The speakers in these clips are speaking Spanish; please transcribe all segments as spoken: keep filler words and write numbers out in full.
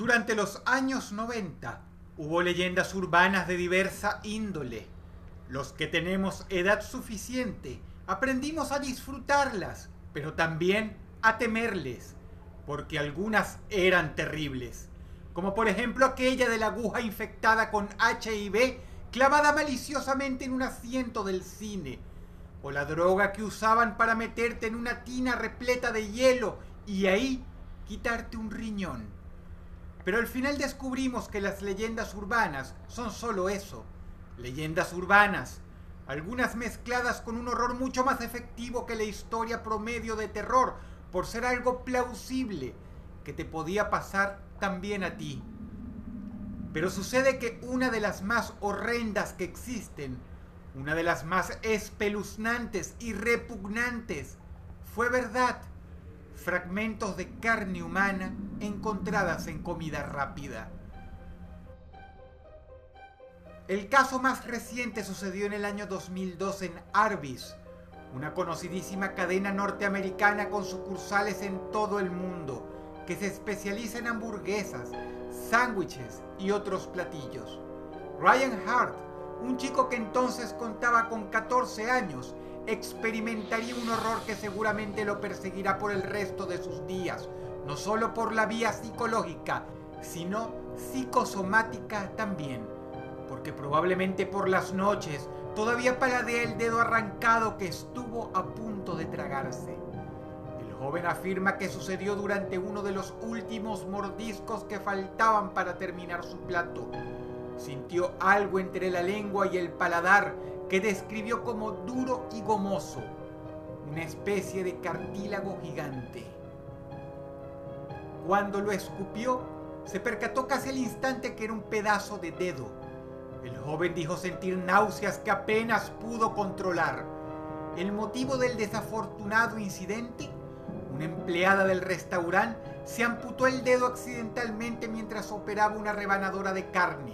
Durante los años noventa hubo leyendas urbanas de diversa índole. Los que tenemos edad suficiente aprendimos a disfrutarlas, pero también a temerles, porque algunas eran terribles, como por ejemplo aquella de la aguja infectada con H I V clavada maliciosamente en un asiento del cine, o la droga que usaban para meterte en una tina repleta de hielo y ahí quitarte un riñón. Pero al final descubrimos que las leyendas urbanas son solo eso, leyendas urbanas, algunas mezcladas con un horror mucho más efectivo que la historia promedio de terror, por ser algo plausible que te podía pasar también a ti. Pero sucede que una de las más horrendas que existen, una de las más espeluznantes y repugnantes, fue verdad. Fragmentos de carne humana encontradas en comida rápida. El caso más reciente sucedió en el año dos mil dos en Arby's, una conocidísima cadena norteamericana con sucursales en todo el mundo, que se especializa en hamburguesas, sándwiches y otros platillos. Ryan Hart, un chico que entonces contaba con catorce años, experimentaría un horror que seguramente lo perseguirá por el resto de sus días, no solo por la vía psicológica, sino psicosomática también, porque probablemente por las noches todavía paladea el dedo arrancado que estuvo a punto de tragarse. El joven afirma que sucedió durante uno de los últimos mordiscos que faltaban para terminar su plato. Sintió algo entre la lengua y el paladar que describió como duro y gomoso, una especie de cartílago gigante. Cuando lo escupió, se percató casi al instante que era un pedazo de dedo. El joven dijo sentir náuseas que apenas pudo controlar. El motivo del desafortunado incidente: una empleada del restaurante se amputó el dedo accidentalmente mientras operaba una rebanadora de carne.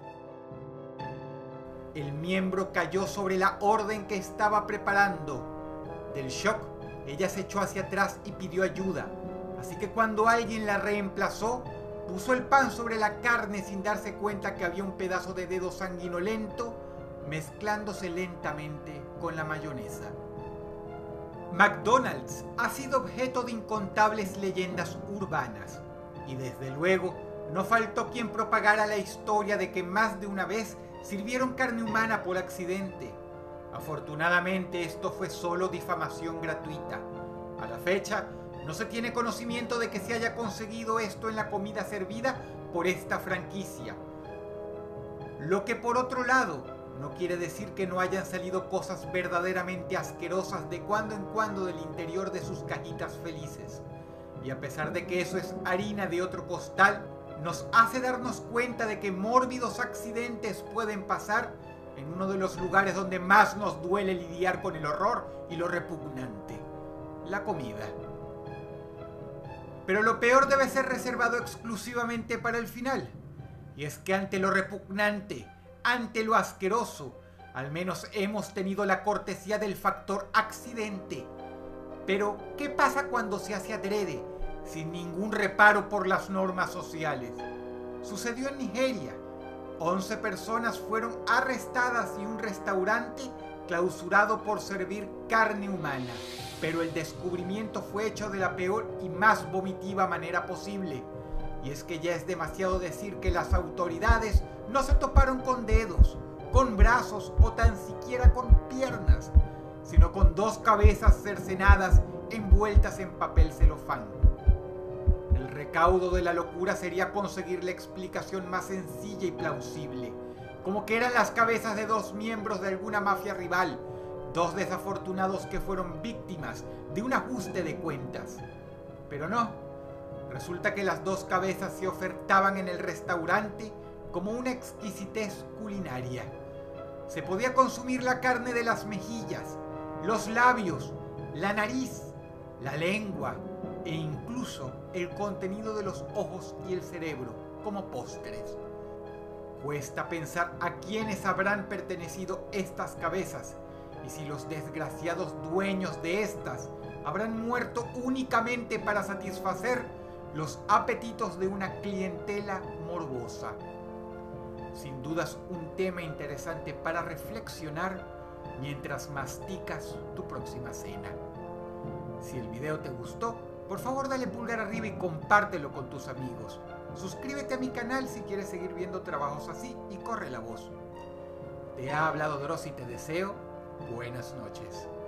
El miembro cayó sobre la orden que estaba preparando. Del shock, ella se echó hacia atrás y pidió ayuda. Así que cuando alguien la reemplazó, puso el pan sobre la carne sin darse cuenta que había un pedazo de dedo sanguinolento mezclándose lentamente con la mayonesa. McDonald's ha sido objeto de incontables leyendas urbanas, y desde luego no faltó quien propagara la historia de que más de una vez sirvieron carne humana por accidente. Afortunadamente esto fue solo difamación gratuita. A la fecha no se tiene conocimiento de que se haya conseguido esto en la comida servida por esta franquicia. Lo que por otro lado no quiere decir que no hayan salido cosas verdaderamente asquerosas de cuando en cuando del interior de sus cajitas felices. Y a pesar de que eso es harina de otro costal, nos hace darnos cuenta de que mórbidos accidentes pueden pasar en uno de los lugares donde más nos duele lidiar con el horror y lo repugnante: la comida. Pero lo peor debe ser reservado exclusivamente para el final. Y es que ante lo repugnante, ante lo asqueroso, al menos hemos tenido la cortesía del factor accidente. Pero, ¿qué pasa cuando se hace adrede, sin ningún reparo por las normas sociales? Sucedió en Nigeria. once personas fueron arrestadas y un restaurante clausurado por servir carne humana. Pero el descubrimiento fue hecho de la peor y más vomitiva manera posible. Y es que ya es demasiado decir que las autoridades no se toparon con dedos, con brazos o tan siquiera con piernas, sino con dos cabezas cercenadas envueltas en papel celofán. El recaudo de la locura sería conseguir la explicación más sencilla y plausible, como que eran las cabezas de dos miembros de alguna mafia rival, dos desafortunados que fueron víctimas de un ajuste de cuentas. Pero no, resulta que las dos cabezas se ofertaban en el restaurante como una exquisitez culinaria. Se podía consumir la carne de las mejillas, los labios, la nariz, la lengua e incluso el contenido de los ojos y el cerebro como postres. Cuesta pensar a quiénes habrán pertenecido estas cabezas y si los desgraciados dueños de estas habrán muerto únicamente para satisfacer los apetitos de una clientela morbosa. Sin dudas un tema interesante para reflexionar mientras masticas tu próxima cena. Si el video te gustó, por favor dale pulgar arriba y compártelo con tus amigos. Suscríbete a mi canal si quieres seguir viendo trabajos así y corre la voz. Te ha hablado Dross y te deseo buenas noches.